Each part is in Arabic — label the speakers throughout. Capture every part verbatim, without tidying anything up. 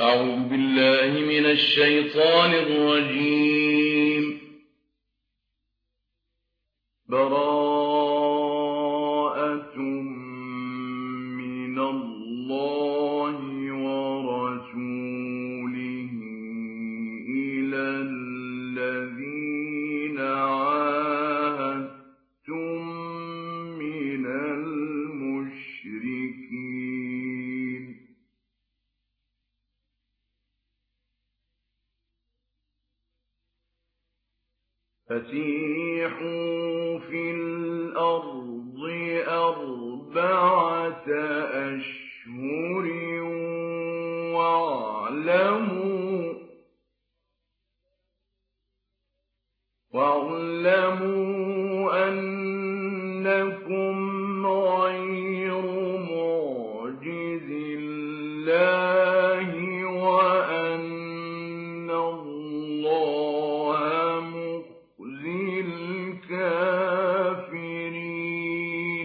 Speaker 1: أعوذ بالله من الشيطان الرجيم. براءة من الله ورسوله إلى الذين عاهدتم من المشركين فسيحوا في الأرض أربعة أشهر واعلموا واعلموا أنكم غير معجز الله وأن الله مخزي الكافرين.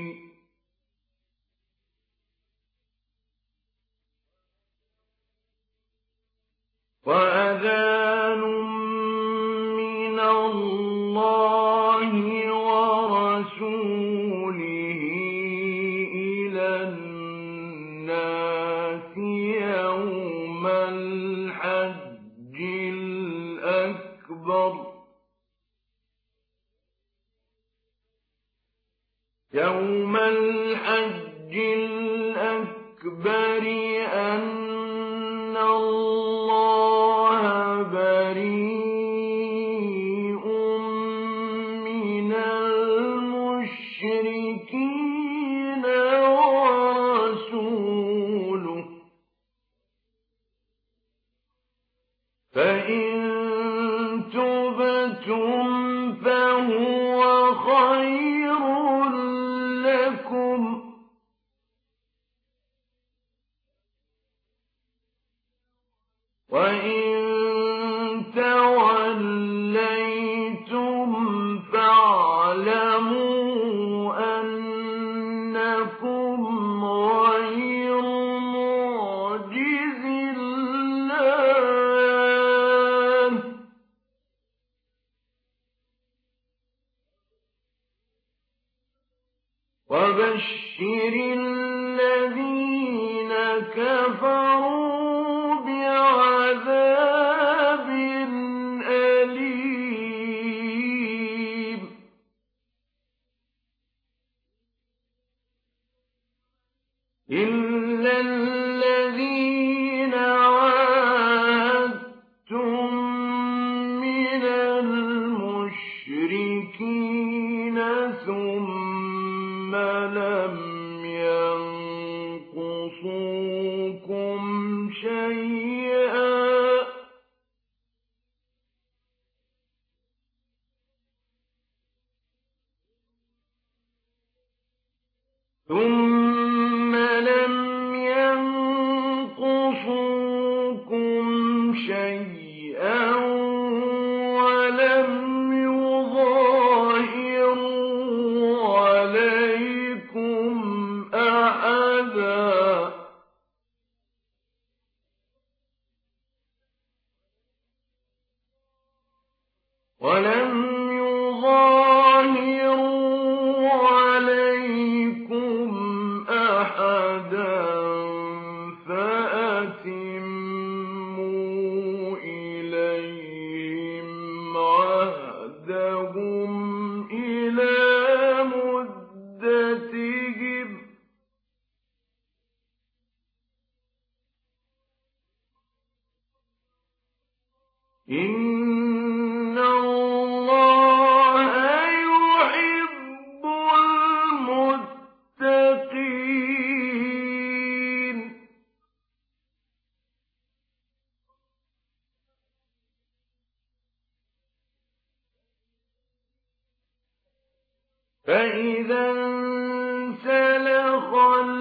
Speaker 1: وأذان من الله ورسوله إلى الناس يوم الحج الأكبر يوم الحج الأكبر أن الله بريء من المشركين ورسوله فإن تبتم فهو خير لكم وإن توليتم فاعلموا أنكم غير معجز الله وبشر الذين كفروا بعذاب أليم. إلا الذين عاهدتم من المشركين ثم لم ينقصوكم شيئا ثم لم ينقصوكم شيئا ولم يظاهروا عليكم أحدا ولم يظاهروا عليكم أحدا فأتموا إليهم عهدهم إلى مدتهم إن الله يحب المتقين. فإذا انسلخ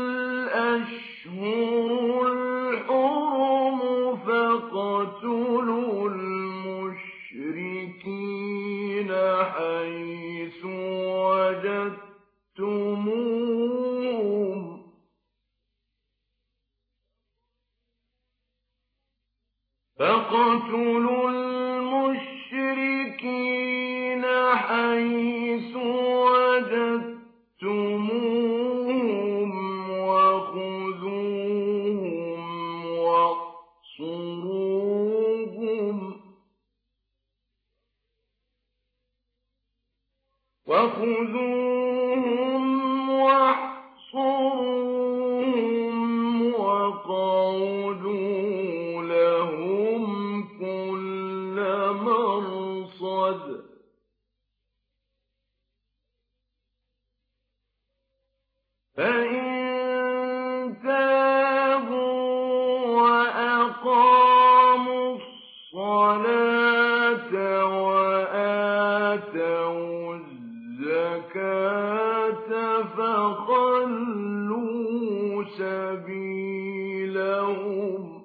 Speaker 1: الأشهر الحرم فاقتلوا المشركين حيث وجدتموهم فاقتلوا المشركين حيث وجدتموهم وخذوهم واحصروهم وخذوهم واحصروهم وقعدوا لهم كل مرصد فإن تابوا وأقاموا الصلاة وآتوا الزكاة فخلوا سبيلهم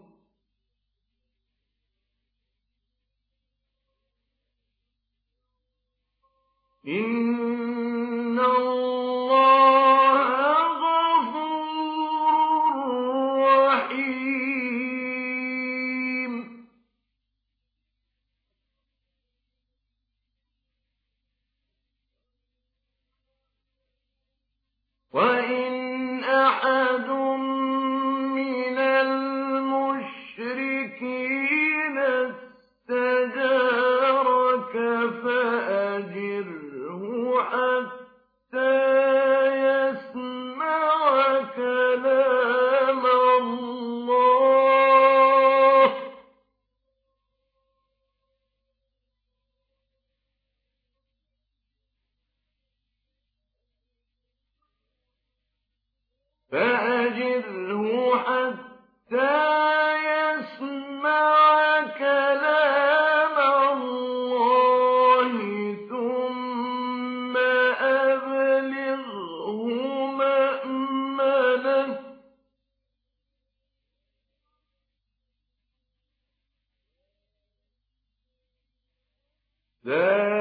Speaker 1: إن الله غفور رحيم. وإن أحد من المشركين استجارك فأجره حتى يسمع كلام الله فأجره حتى يسمع كلام الله ثم أبلغه مأمنه ذلك